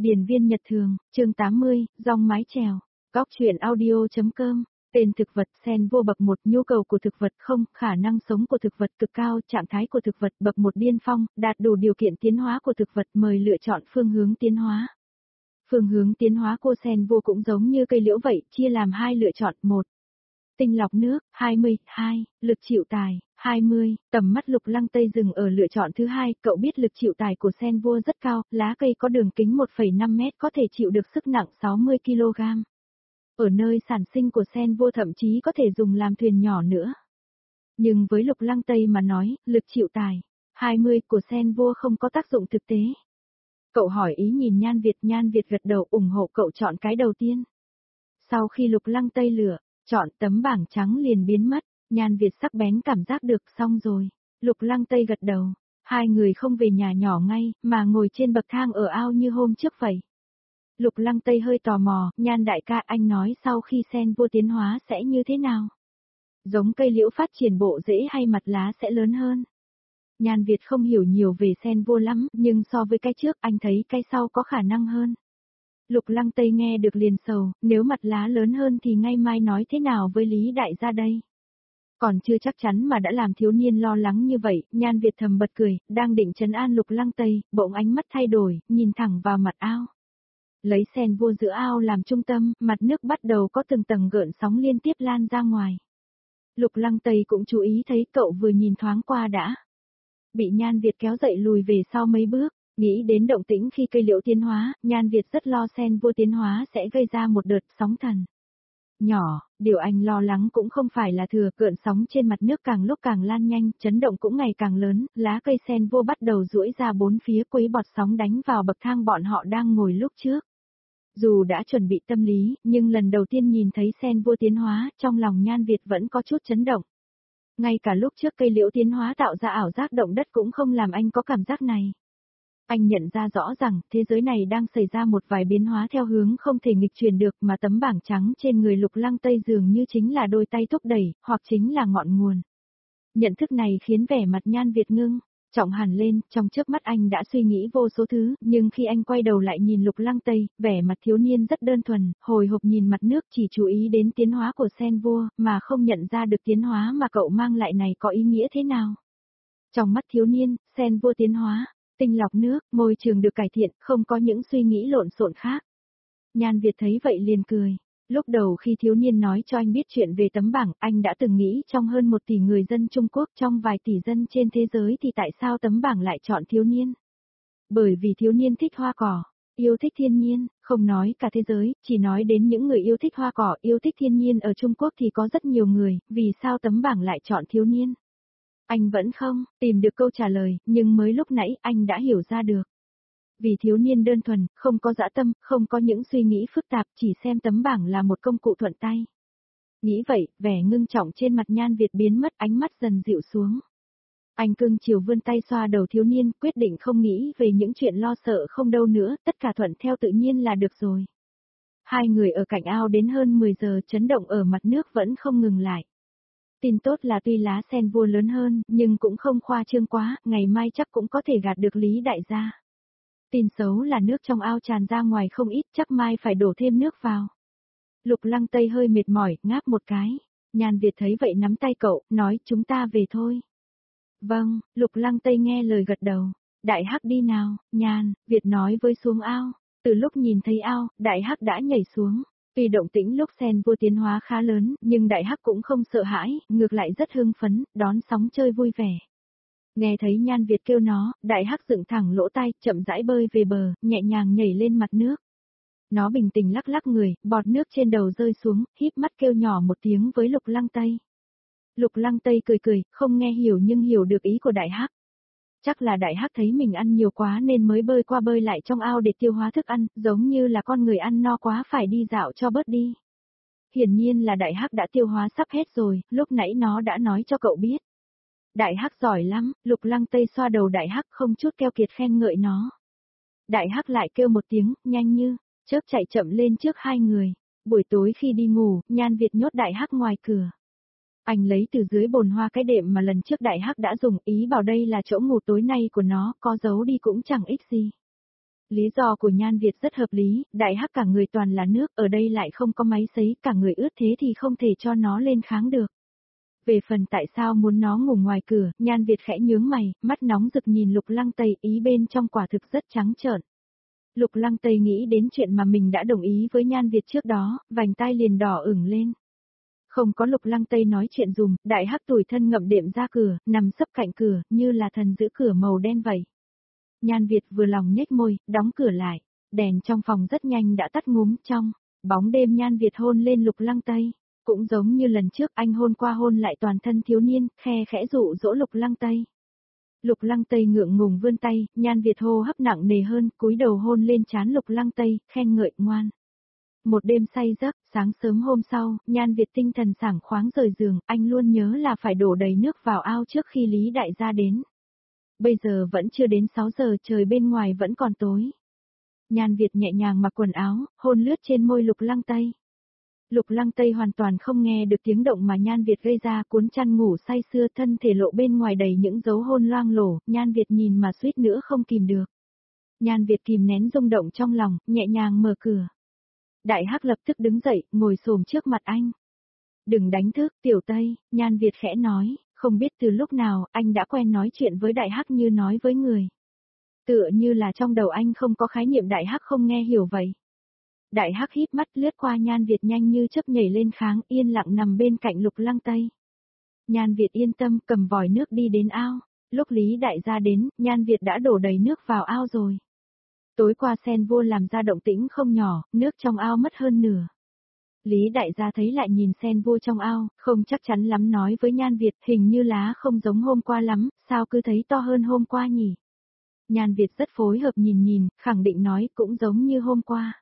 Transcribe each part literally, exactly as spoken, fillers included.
Điền viên nhật thường, chương tám mươi, rong mái chèo. Góc truyện audio.com. Tên thực vật sen vô bậc một, nhu cầu của thực vật không, khả năng sống của thực vật cực cao, trạng thái của thực vật bậc một điên phong, đạt đủ điều kiện tiến hóa của thực vật, mời lựa chọn phương hướng tiến hóa. Phương hướng tiến hóa của sen vô cũng giống như cây liễu vậy, chia làm hai lựa chọn, một. Tinh lọc nước, hai mươi, hai, lực chịu tải, hai mươi, tầm mắt Lục Lăng Tây dừng ở lựa chọn thứ hai, cậu biết lực chịu tải của sen vô rất cao, lá cây có đường kính một phẩy năm mét có thể chịu được sức nặng sáu mươi ki lô gam. Ở nơi sản sinh của sen vô thậm chí có thể dùng làm thuyền nhỏ nữa. Nhưng với Lục Lăng Tây mà nói, lực chịu tải, hai mươi của sen vô không có tác dụng thực tế. Cậu hỏi ý nhìn Nhan Việt, Nhan Việt gật đầu ủng hộ cậu chọn cái đầu tiên. Sau khi Lục Lăng Tây lựa, chọn tấm bảng trắng liền biến mất, Nhan Việt sắc bén cảm giác được xong rồi. Lục Lăng Tây gật đầu, hai người không về nhà nhỏ ngay, mà ngồi trên bậc thang ở ao như hôm trước vậy. Lục Lăng Tây hơi tò mò, Nhan đại ca anh nói sau khi sen vô tiến hóa sẽ như thế nào? Giống cây liễu phát triển bộ rễ hay mặt lá sẽ lớn hơn? Nhan Việt không hiểu nhiều về sen vô lắm, nhưng so với cái trước anh thấy cái sau có khả năng hơn. Lục Lăng Tây nghe được liền sầu, nếu mặt lá lớn hơn thì ngay mai nói thế nào với Lý đại gia đây? Còn chưa chắc chắn mà đã làm thiếu niên lo lắng như vậy, Nhan Việt thầm bật cười, đang định trấn an Lục Lăng Tây, bỗng ánh mắt thay đổi, nhìn thẳng vào mặt ao. Lấy sen vô giữa ao làm trung tâm, mặt nước bắt đầu có từng tầng gợn sóng liên tiếp lan ra ngoài. Lục Lăng Tây cũng chú ý thấy cậu vừa nhìn thoáng qua đã. Bị Nhan Việt kéo dậy lùi về sau mấy bước, nghĩ đến động tĩnh khi cây liễu tiến hóa, Nhan Việt rất lo sen vô tiến hóa sẽ gây ra một đợt sóng thần. Nhỏ, điều anh lo lắng cũng không phải là thừa, cợn sóng trên mặt nước càng lúc càng lan nhanh, chấn động cũng ngày càng lớn, lá cây sen vô bắt đầu duỗi ra bốn phía quấy bọt sóng đánh vào bậc thang bọn họ đang ngồi lúc trước. Dù đã chuẩn bị tâm lý, nhưng lần đầu tiên nhìn thấy sen vô tiến hóa, trong lòng Nhan Việt vẫn có chút chấn động. Ngay cả lúc trước cây liễu tiến hóa tạo ra ảo giác động đất cũng không làm anh có cảm giác này. Anh nhận ra rõ rằng, thế giới này đang xảy ra một vài biến hóa theo hướng không thể nghịch chuyển được mà tấm bảng trắng trên người Lục Lăng Tây dường như chính là đôi tay thúc đẩy, hoặc chính là ngọn nguồn. Nhận thức này khiến vẻ mặt Nhan Việt ngưng, trọng hẳn lên, trong chớp mắt anh đã suy nghĩ vô số thứ, nhưng khi anh quay đầu lại nhìn Lục Lăng Tây, vẻ mặt thiếu niên rất đơn thuần, hồi hộp nhìn mặt nước chỉ chú ý đến tiến hóa của sen vô, mà không nhận ra được tiến hóa mà cậu mang lại này có ý nghĩa thế nào. Trong mắt thiếu niên, sen vô tiến hóa, tinh lọc nước, môi trường được cải thiện, không có những suy nghĩ lộn xộn khác. Nhan Việt thấy vậy liền cười. Lúc đầu khi thiếu niên nói cho anh biết chuyện về tấm bảng, anh đã từng nghĩ trong hơn một tỷ người dân Trung Quốc, trong vài tỷ dân trên thế giới thì tại sao tấm bảng lại chọn thiếu niên? Bởi vì thiếu niên thích hoa cỏ, yêu thích thiên nhiên, không nói cả thế giới, chỉ nói đến những người yêu thích hoa cỏ, yêu thích thiên nhiên ở Trung Quốc thì có rất nhiều người, vì sao tấm bảng lại chọn thiếu niên? Anh vẫn không tìm được câu trả lời, nhưng mới lúc nãy anh đã hiểu ra được. Vì thiếu niên đơn thuần, không có dã tâm, không có những suy nghĩ phức tạp, chỉ xem tấm bảng là một công cụ thuận tay. Nghĩ vậy, vẻ ngưng trọng trên mặt Nhan Việt biến mất, ánh mắt dần dịu xuống. Anh cưng chiều vươn tay xoa đầu thiếu niên, quyết định không nghĩ về những chuyện lo sợ không đâu nữa, tất cả thuận theo tự nhiên là được rồi. Hai người ở cạnh ao đến hơn mười giờ, chấn động ở mặt nước vẫn không ngừng lại. Tin tốt là tuy lá sen vô lớn hơn, nhưng cũng không khoa trương quá, ngày mai chắc cũng có thể gạt được Lý đại gia. Tin xấu là nước trong ao tràn ra ngoài không ít, chắc mai phải đổ thêm nước vào. Lục Lăng Tây hơi mệt mỏi, ngáp một cái. Nhan Việt thấy vậy nắm tay cậu, nói chúng ta về thôi. Vâng, Lục Lăng Tây nghe lời gật đầu. Đại Hắc đi nào, Nhan, Việt nói với xuống ao. Từ lúc nhìn thấy ao, Đại Hắc đã nhảy xuống. Tuy động tĩnh lúc sen vô tiến hóa khá lớn, nhưng Đại Hắc cũng không sợ hãi, ngược lại rất hưng phấn, đón sóng chơi vui vẻ. Nghe thấy Nhan Việt kêu nó, Đại Hắc dựng thẳng lỗ tai, chậm rãi bơi về bờ, nhẹ nhàng nhảy lên mặt nước. Nó bình tĩnh lắc lắc người, bọt nước trên đầu rơi xuống, híp mắt kêu nhỏ một tiếng với Lục Lăng Tây. Lục Lăng Tây cười cười, không nghe hiểu nhưng hiểu được ý của Đại Hắc. Chắc là Đại Hắc thấy mình ăn nhiều quá nên mới bơi qua bơi lại trong ao để tiêu hóa thức ăn, giống như là con người ăn no quá phải đi dạo cho bớt đi. Hiển nhiên là Đại Hắc đã tiêu hóa sắp hết rồi, lúc nãy nó đã nói cho cậu biết. Đại Hắc giỏi lắm, Lục Lăng Tây xoa đầu Đại Hắc không chút keo kiệt khen ngợi nó. Đại Hắc lại kêu một tiếng, nhanh như, chớp chạy chậm lên trước hai người. Buổi tối khi đi ngủ, Nhan Việt nhốt Đại Hắc ngoài cửa. Anh lấy từ dưới bồn hoa cái đệm mà lần trước Đại Hắc đã dùng, ý bảo đây là chỗ ngủ tối nay của nó, có giấu đi cũng chẳng ích gì. Lý do của Nhan Việt rất hợp lý, đại hắc cả người toàn là nước, ở đây lại không có máy sấy, cả người ướt thế thì không thể cho nó lên kháng được. Về phần tại sao muốn nó ngủ ngoài cửa, Nhan Việt khẽ nhướng mày, mắt nóng rực nhìn Lục Lăng Tây, ý bên trong quả thực rất trắng trợn. Lục Lăng Tây nghĩ đến chuyện mà mình đã đồng ý với Nhan Việt trước đó, vành tai liền đỏ ửng lên. Không có Lục Lăng Tây nói chuyện dùm, đại hắc tủi thân ngậm đệm ra cửa, nằm sấp cạnh cửa, như là thần giữ cửa màu đen vậy. Nhan Việt vừa lòng nhếch môi, đóng cửa lại. Đèn trong phòng rất nhanh đã tắt ngúm, trong bóng đêm Nhan Việt hôn lên Lục Lăng Tây. Cũng giống như lần trước anh hôn qua hôn lại toàn thân thiếu niên, khe khẽ dụ dỗ Lục Lăng Tây. Lục Lăng Tây ngượng ngùng vươn tay, Nhan Việt hô hấp nặng nề hơn, cúi đầu hôn lên trán Lục Lăng Tây, khen ngợi ngoan. Một đêm say giấc, sáng sớm hôm sau, Nhan Việt tinh thần sảng khoáng rời giường, anh luôn nhớ là phải đổ đầy nước vào ao trước khi Lý Đại gia đến. Bây giờ vẫn chưa đến sáu giờ, trời bên ngoài vẫn còn tối. Nhan Việt nhẹ nhàng mặc quần áo, hôn lướt trên môi Lục Lăng Tây. Lục Lăng Tây hoàn toàn không nghe được tiếng động mà Nhan Việt gây ra, cuốn chăn ngủ say sưa, thân thể lộ bên ngoài đầy những dấu hôn loang lổ, Nhan Việt nhìn mà suýt nữa không kìm được. Nhan Việt kìm nén rung động trong lòng, nhẹ nhàng mở cửa. Đại hắc lập tức đứng dậy, ngồi xổm trước mặt anh. Đừng đánh thức, Tiểu Tây, Nhan Việt khẽ nói, không biết từ lúc nào, anh đã quen nói chuyện với đại hắc như nói với người. Tựa như là trong đầu anh không có khái niệm đại hắc không nghe hiểu vậy. Đại hắc híp mắt lướt qua Nhan Việt nhanh như chớp nhảy lên kháng, yên lặng nằm bên cạnh Lục Lăng Tây. Nhan Việt yên tâm cầm vòi nước đi đến ao. Lúc Lý Đại gia đến, Nhan Việt đã đổ đầy nước vào ao rồi. Tối qua sen vua làm ra động tĩnh không nhỏ, nước trong ao mất hơn nửa. Lý Đại gia thấy lại nhìn sen vua trong ao, không chắc chắn lắm nói với Nhan Việt, hình như lá không giống hôm qua lắm, sao cứ thấy to hơn hôm qua nhỉ? Nhan Việt rất phối hợp nhìn nhìn, khẳng định nói cũng giống như hôm qua.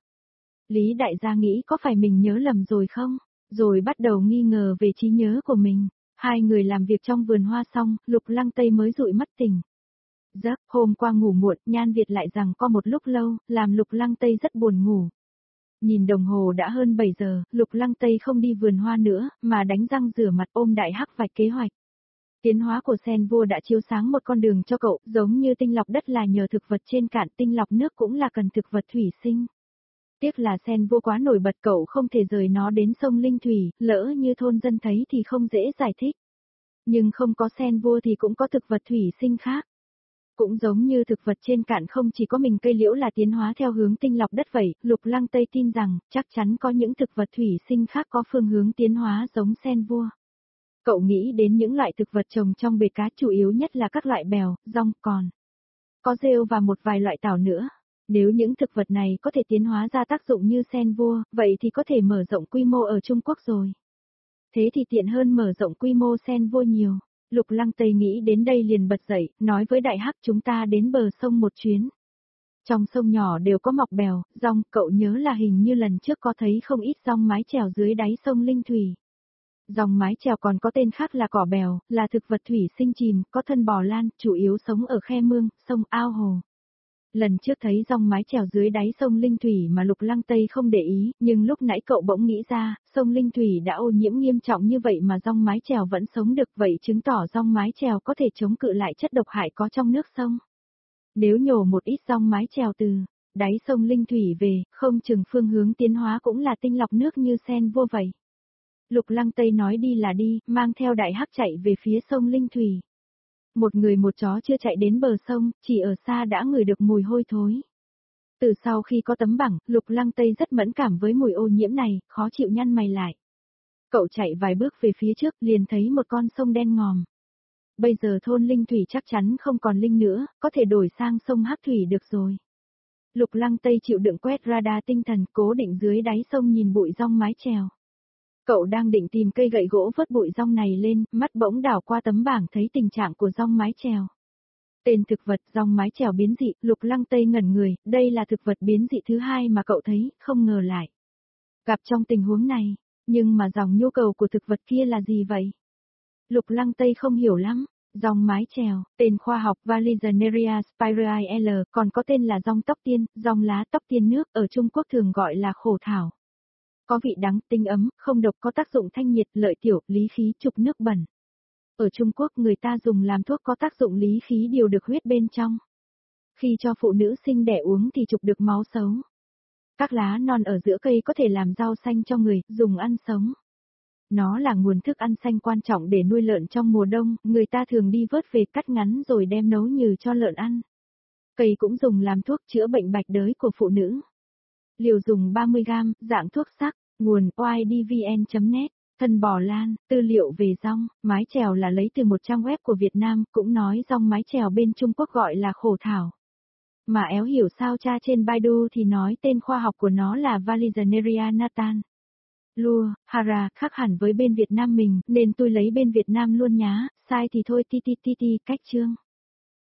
Lý Đại gia nghĩ có phải mình nhớ lầm rồi không? Rồi bắt đầu nghi ngờ về trí nhớ của mình. Hai người làm việc trong vườn hoa xong, Lục Lăng Tây mới dụi mắt tỉnh. Giấc, hôm qua ngủ muộn, Nhan Việt lại rằng co một lúc lâu, làm Lục Lăng Tây rất buồn ngủ. Nhìn đồng hồ đã hơn bảy giờ, Lục Lăng Tây không đi vườn hoa nữa, mà đánh răng rửa mặt ôm đại hắc vạch kế hoạch. Tiến hóa của sen vua đã chiếu sáng một con đường cho cậu, giống như tinh lọc đất là nhờ thực vật trên cạn, tinh lọc nước cũng là cần thực vật thủy sinh. Tiếc là sen vua quá nổi bật, cậu không thể rời nó đến sông Linh Thủy, lỡ như thôn dân thấy thì không dễ giải thích. Nhưng không có sen vua thì cũng có thực vật thủy sinh khác. Cũng giống như thực vật trên cạn không chỉ có mình cây liễu là tiến hóa theo hướng tinh lọc đất vậy, Lục Lăng Tây tin rằng, chắc chắn có những thực vật thủy sinh khác có phương hướng tiến hóa giống sen vua. Cậu nghĩ đến những loại thực vật trồng trong bể cá, chủ yếu nhất là các loại bèo, rong, còn có rêu và một vài loại tảo nữa. Nếu những thực vật này có thể tiến hóa ra tác dụng như sen vua, vậy thì có thể mở rộng quy mô ở Trung Quốc rồi. Thế thì tiện hơn mở rộng quy mô sen vua nhiều. Lục Lăng Tây nghĩ đến đây liền bật dậy, nói với đại hắc chúng ta đến bờ sông một chuyến. Trong sông nhỏ đều có mọc bèo, rong, cậu nhớ là hình như lần trước có thấy không ít rong mái chèo dưới đáy sông Linh Thủy. Rong mái chèo còn có tên khác là cỏ bèo, là thực vật thủy sinh chìm, có thân bò lan, chủ yếu sống ở khe mương, sông, ao hồ. Lần trước thấy rong mái chèo dưới đáy sông Linh Thủy mà Lục Lăng Tây không để ý, nhưng lúc nãy cậu bỗng nghĩ ra, sông Linh Thủy đã ô nhiễm nghiêm trọng như vậy mà rong mái chèo vẫn sống được, vậy chứng tỏ rong mái chèo có thể chống cự lại chất độc hại có trong nước sông. Nếu nhổ một ít rong mái chèo từ đáy sông Linh Thủy về, không chừng phương hướng tiến hóa cũng là tinh lọc nước như sen vua vậy. Lục Lăng Tây nói đi là đi, mang theo đại hắc chạy về phía sông Linh Thủy. Một người một chó chưa chạy đến bờ sông, chỉ ở xa đã ngửi được mùi hôi thối. Từ sau khi có tấm bảng, Lục Lăng Tây rất mẫn cảm với mùi ô nhiễm này, khó chịu nhăn mày lại. Cậu chạy vài bước về phía trước, liền thấy một con sông đen ngòm. Bây giờ thôn Linh Thủy chắc chắn không còn linh nữa, có thể đổi sang sông Hắc Thủy được rồi. Lục Lăng Tây chịu đựng quét radar tinh thần, cố định dưới đáy sông nhìn bụi rong mái chèo. Cậu đang định tìm cây gậy gỗ vớt bụi rong này lên, mắt bỗng đảo qua tấm bảng thấy tình trạng của rong mái chèo. Tên thực vật rong mái chèo biến dị, Lục Lăng Tây ngẩn người, đây là thực vật biến dị thứ hai mà cậu thấy, không ngờ lại gặp trong tình huống này, nhưng mà dòng nhu cầu của thực vật kia là gì vậy? Lục Lăng Tây không hiểu lắm. Rong mái chèo, tên khoa học Vallisneria spirea L, còn có tên là rong tóc tiên, rong lá tóc tiên nước, ở Trung Quốc thường gọi là khổ thảo. Có vị đắng, tinh ấm, không độc, có tác dụng thanh nhiệt, lợi tiểu, lý khí, trục nước bẩn. Ở Trung Quốc người ta dùng làm thuốc, có tác dụng lý khí điều được huyết bên trong. Khi cho phụ nữ sinh đẻ uống thì chụp được máu xấu. Các lá non ở giữa cây có thể làm rau xanh cho người, dùng ăn sống. Nó là nguồn thức ăn xanh quan trọng để nuôi lợn trong mùa đông, người ta thường đi vớt về cắt ngắn rồi đem nấu nhừ cho lợn ăn. Cây cũng dùng làm thuốc chữa bệnh bạch đới của phụ nữ. Liều dùng ba mươi gam, dạng thuốc sắc, nguồn o i d v n chấm net, thân bò lan, tư liệu về rong, mái chèo là lấy từ một trang web của Việt Nam, cũng nói rong mái chèo bên Trung Quốc gọi là khổ thảo. Mà éo hiểu sao tra trên Baidu thì nói tên khoa học của nó là Vallisneria natan. Lua, hara, khác hẳn với bên Việt Nam mình, nên tôi lấy bên Việt Nam luôn nhá, sai thì thôi ti ti ti ti, cách chương.